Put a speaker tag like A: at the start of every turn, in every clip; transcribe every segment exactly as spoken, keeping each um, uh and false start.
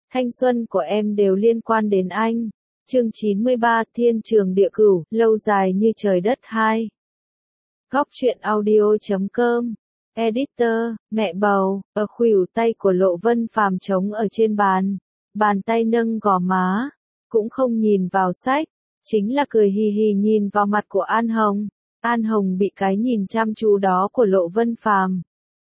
A: thanh xuân của em đều liên quan đến anh. Chương chín mươi ba Thiên trường địa cửu, lâu dài như trời đất hai. Góc truyện audio chấm com. Editor, mẹ bầu, ở khuỷu tay của Lộ Vân Phàm trống ở trên bàn. Bàn tay nâng gò má, cũng không nhìn vào sách, chính là cười hì hì nhìn vào mặt của An Hồng. An Hồng bị cái nhìn chăm chú đó của Lộ Vân Phàm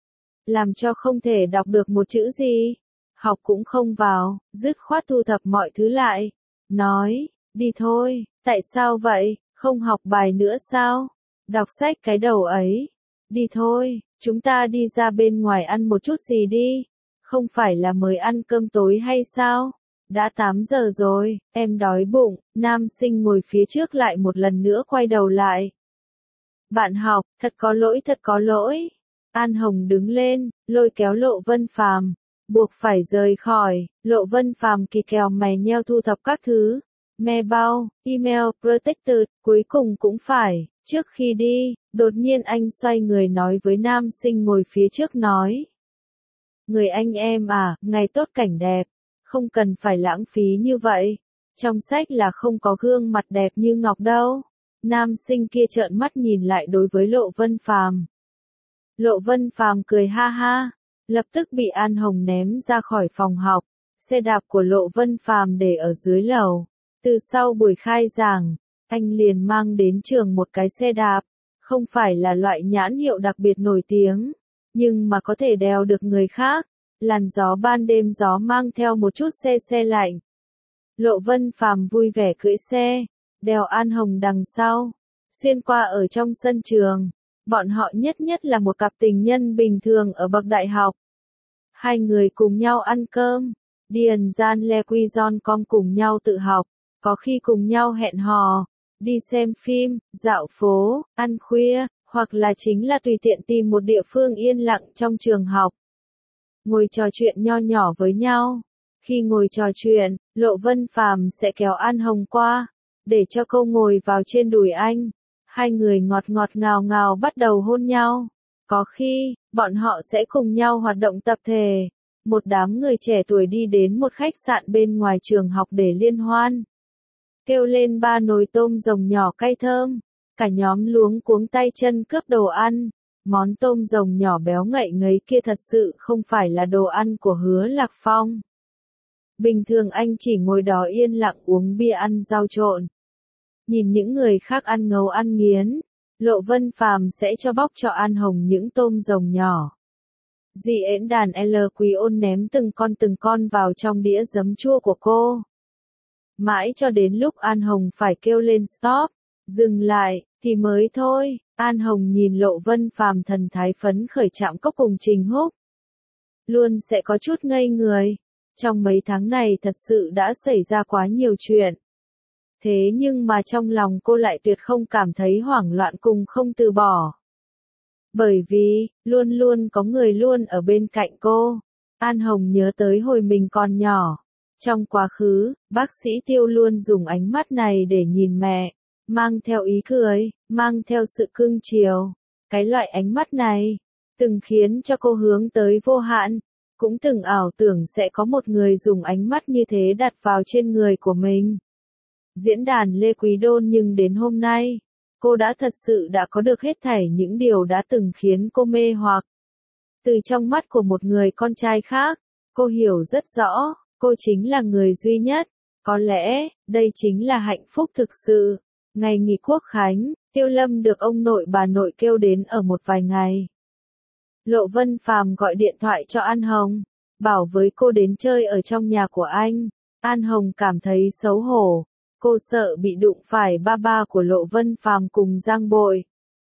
A: làm cho không thể đọc được một chữ gì. Học cũng không vào, dứt khoát thu thập mọi thứ lại. Nói, đi thôi, tại sao vậy, không học bài nữa sao? Đọc sách cái đầu ấy. Đi thôi, chúng ta đi ra bên ngoài ăn một chút gì đi. Không phải là mới ăn cơm tối hay sao? Đã tám giờ rồi, em đói bụng. Nam sinh ngồi phía trước lại một lần nữa quay đầu lại. Bạn học, thật có lỗi thật có lỗi. An Hồng đứng lên, lôi kéo Lộ Vân Phàm, buộc phải rời khỏi. Lộ Vân Phàm kỳ kèo mày nheo thu thập các thứ, me bao, email, protector, cuối cùng cũng phải. Trước khi đi, đột nhiên anh xoay người nói với nam sinh ngồi phía trước nói. Người anh em à, ngày tốt cảnh đẹp, không cần phải lãng phí như vậy. Trong sách là không có gương mặt đẹp như ngọc đâu. Nam sinh kia trợn mắt nhìn lại đối với Lộ Vân Phàm. Lộ Vân Phàm cười ha ha, lập tức bị An Hồng ném ra khỏi phòng học. Xe đạp của Lộ Vân Phàm để ở dưới lầu. Từ sau buổi khai giảng, anh liền mang đến trường một cái xe đạp, không phải là loại nhãn hiệu đặc biệt nổi tiếng, nhưng mà có thể đèo được người khác. Làn gió ban đêm gió mang theo một chút se se lạnh. Lộ Vân Phàm vui vẻ cưỡi xe, đèo An Hồng đằng sau, xuyên qua ở trong sân trường. Bọn họ nhất nhất là một cặp tình nhân bình thường ở bậc đại học. Hai người cùng nhau ăn cơm, điền gian le quy giòn com cùng nhau tự học, có khi cùng nhau hẹn hò, đi xem phim, dạo phố, ăn khuya, hoặc là chính là tùy tiện tìm một địa phương yên lặng trong trường học. Ngồi trò chuyện nho nhỏ với nhau. Khi ngồi trò chuyện, Lộ Vân Phàm sẽ kéo An Hồng qua, để cho cô ngồi vào trên đùi anh. Hai người ngọt ngọt ngào ngào bắt đầu hôn nhau. Có khi, bọn họ sẽ cùng nhau hoạt động tập thể. Một đám người trẻ tuổi đi đến một khách sạn bên ngoài trường học để liên hoan. Kêu lên ba nồi tôm rồng nhỏ cay thơm. Cả nhóm luống cuống tay chân cướp đồ ăn. Món tôm rồng nhỏ béo ngậy ngấy kia thật sự không phải là đồ ăn của Hứa Lạc Phong. Bình thường anh chỉ ngồi đó yên lặng uống bia ăn rau trộn. Nhìn những người khác ăn ngấu ăn nghiến, Lộ Vân Phàm sẽ cho bóc cho An Hồng những tôm rồng nhỏ. Dì ễn đàn L Quý Ôn ném từng con từng con vào trong đĩa giấm chua của cô. Mãi cho đến lúc An Hồng phải kêu lên stop, dừng lại, thì mới thôi. An Hồng nhìn Lộ Vân Phàm thần thái phấn khởi chạm cốc cùng Trình Húc. Luôn sẽ có chút ngây người. Trong mấy tháng này thật sự đã xảy ra quá nhiều chuyện. Thế nhưng mà trong lòng cô lại tuyệt không cảm thấy hoảng loạn cùng không từ bỏ. Bởi vì, luôn luôn có người luôn ở bên cạnh cô. An Hồng nhớ tới hồi mình còn nhỏ. Trong quá khứ, bác sĩ Tiêu luôn dùng ánh mắt này để nhìn mẹ. Mang theo ý cười, mang theo sự cưng chiều. Cái loại ánh mắt này, từng khiến cho cô hướng tới vô hạn. Cũng từng ảo tưởng sẽ có một người dùng ánh mắt như thế đặt vào trên người của mình. Diễn đàn Lê Quý Đôn nhưng đến hôm nay, cô đã thật sự đã có được hết thảy những điều đã từng khiến cô mê hoặc. Từ trong mắt của một người con trai khác, cô hiểu rất rõ, cô chính là người duy nhất. Có lẽ, đây chính là hạnh phúc thực sự. Ngày nghỉ Quốc khánh, Tiêu Lâm được ông nội bà nội kêu đến ở một vài ngày. Lộ Vân Phàm gọi điện thoại cho An Hồng, bảo với cô đến chơi ở trong nhà của anh. An Hồng cảm thấy xấu hổ, cô sợ bị đụng phải ba ba của Lộ Vân Phàm cùng Giang Bội.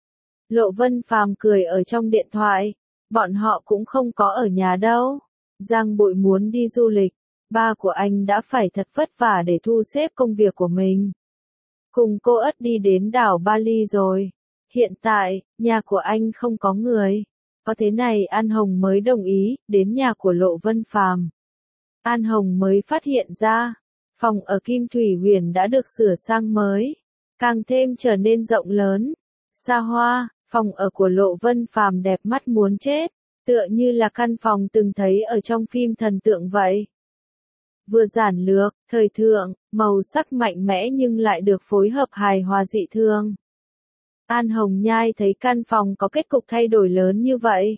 A: Lộ Vân Phàm cười ở trong điện thoại, bọn họ cũng không có ở nhà đâu. Giang Bội muốn đi du lịch, ba của anh đã phải thật vất vả để thu xếp công việc của mình. Cùng cô ất đi đến đảo Bali rồi. Hiện tại, nhà của anh không có người. Có thế này An Hồng mới đồng ý, đến nhà của Lộ Vân Phàm. An Hồng mới phát hiện ra, phòng ở Kim Thủy Huyền đã được sửa sang mới, càng thêm trở nên rộng lớn, xa hoa. Phòng ở của Lộ Vân Phàm đẹp mắt muốn chết, tựa như là căn phòng từng thấy ở trong phim thần tượng vậy. Vừa giản lược, thời thượng, màu sắc mạnh mẽ nhưng lại được phối hợp hài hòa dị thường. An Hồng Nhai thấy căn phòng có kết cục thay đổi lớn như vậy.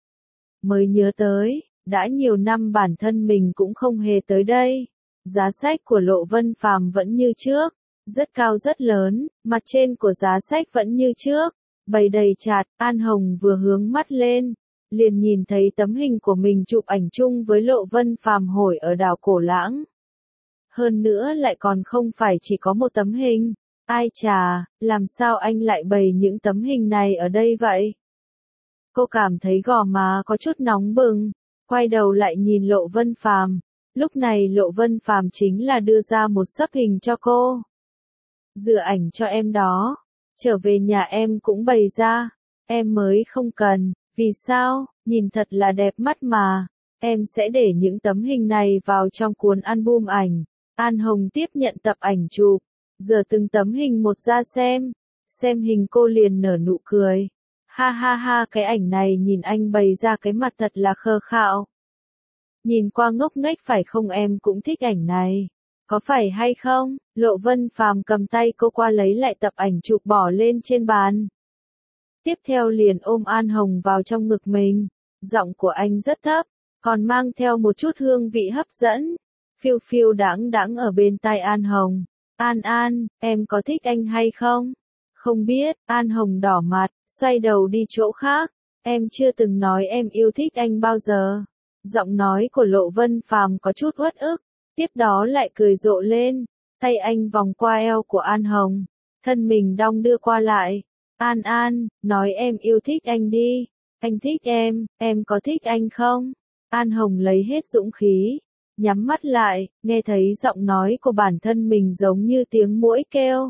A: Mới nhớ tới, đã nhiều năm bản thân mình cũng không hề tới đây. Giá sách của Lộ Vân Phàm vẫn như trước, rất cao rất lớn, mặt trên của giá sách vẫn như trước, bày đầy chạt. An Hồng vừa hướng mắt lên, liền nhìn thấy tấm hình của mình chụp ảnh chung với Lộ Vân Phàm hồi ở đảo Cổ Lãng. Hơn nữa lại còn không phải chỉ có một tấm hình. Ai chà, làm sao anh lại bày những tấm hình này ở đây vậy? Cô cảm thấy gò má có chút nóng bừng, quay đầu lại nhìn Lộ Vân Phàm. Lúc này Lộ Vân Phàm chính là đưa ra một sấp hình cho cô. Dựa ảnh cho em đó, trở về nhà em cũng bày ra, em mới không cần, vì sao, nhìn thật là đẹp mắt mà, em sẽ để những tấm hình này vào trong cuốn album ảnh. An Hồng tiếp nhận tập ảnh chụp, giờ từng tấm hình một ra xem, xem hình cô liền nở nụ cười. Ha ha ha, cái ảnh này nhìn anh bày ra cái mặt thật là khờ khạo. Nhìn qua ngốc nghếch phải không, em cũng thích ảnh này. Có phải hay không? Lộ Vân Phàm cầm tay cô qua lấy lại tập ảnh chụp bỏ lên trên bàn. Tiếp theo liền ôm An Hồng vào trong ngực mình. Giọng của anh rất thấp, còn mang theo một chút hương vị hấp dẫn. Phiêu phiêu đãng đãng ở bên tai An Hồng. An An, em có thích anh hay không? Không biết, An Hồng đỏ mặt, xoay đầu đi chỗ khác. Em chưa từng nói em yêu thích anh bao giờ. Giọng nói của Lộ Vân Phàm có chút uất ức, tiếp đó lại cười rộ lên. Tay anh vòng qua eo của An Hồng, thân mình đong đưa qua lại. An An, nói em yêu thích anh đi. Anh thích em, em có thích anh không? An Hồng lấy hết dũng khí, nhắm mắt lại, nghe thấy giọng nói của bản thân mình giống như tiếng muỗi kêu.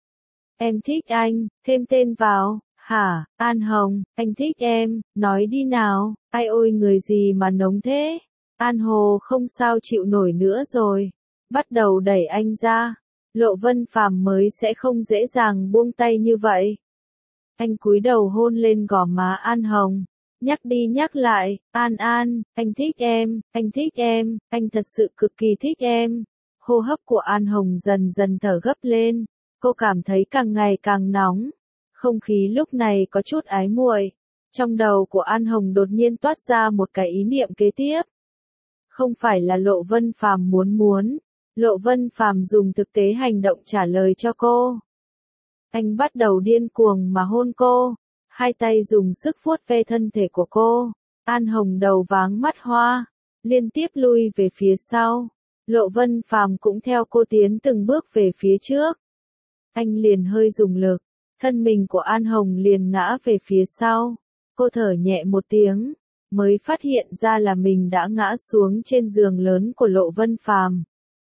A: Em thích anh, thêm tên vào. Hả, An Hồng, anh thích em, nói đi nào. Ai ôi, người gì mà nóng thế? An Hồ không sao chịu nổi nữa rồi, bắt đầu đẩy anh ra. Lộ Vân Phàm mới sẽ không dễ dàng buông tay như vậy. Anh cúi đầu hôn lên gò má An Hồng, nhắc đi nhắc lại. An An, anh thích em, anh thích em, anh thật sự cực kỳ thích em. Hô hấp của An Hồng dần dần thở gấp lên, cô cảm thấy càng ngày càng nóng. Không khí lúc này có chút ái muội. Trong đầu của An Hồng đột nhiên toát ra một cái ý niệm kế tiếp. Không phải là Lộ Vân Phàm muốn muốn. Lộ Vân Phàm dùng thực tế hành động trả lời cho cô. Anh bắt đầu điên cuồng mà hôn cô. Hai tay dùng sức vuốt ve thân thể của cô. An Hồng đầu váng mắt hoa, liên tiếp lui về phía sau. Lộ Vân Phàm cũng theo cô tiến từng bước về phía trước. Anh liền hơi dùng lực. Thân mình của An Hồng liền ngã về phía sau. Cô thở nhẹ một tiếng, mới phát hiện ra là mình đã ngã xuống trên giường lớn của Lộ Vân Phàm.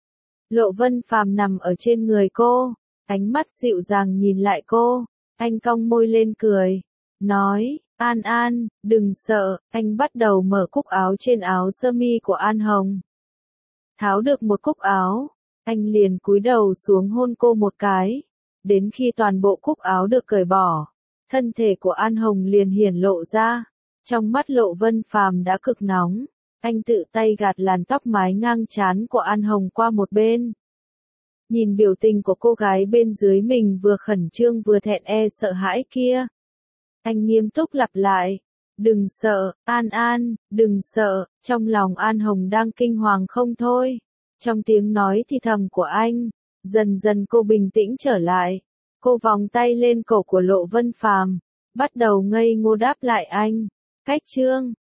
A: Lộ Vân Phàm nằm ở trên người cô, ánh mắt dịu dàng nhìn lại cô. Anh cong môi lên cười, nói, An An, đừng sợ. Anh bắt đầu mở cúc áo trên áo sơ mi của An Hồng. Tháo được một cúc áo, anh liền cúi đầu xuống hôn cô một cái. Đến khi toàn bộ cúc áo được cởi bỏ, thân thể của An Hồng liền hiển lộ ra. Trong mắt Lộ Vân Phàm đã cực nóng, anh tự tay gạt làn tóc mái ngang trán của An Hồng qua một bên. Nhìn biểu tình của cô gái bên dưới mình vừa khẩn trương vừa thẹn e sợ hãi kia. Anh nghiêm túc lặp lại, đừng sợ, An An, đừng sợ. Trong lòng An Hồng đang kinh hoàng không thôi. Trong tiếng nói thì thầm của anh, dần dần cô bình tĩnh trở lại. Cô vòng tay lên cổ của Lộ Vân Phàm, bắt đầu ngây ngô đáp lại anh. Cách chương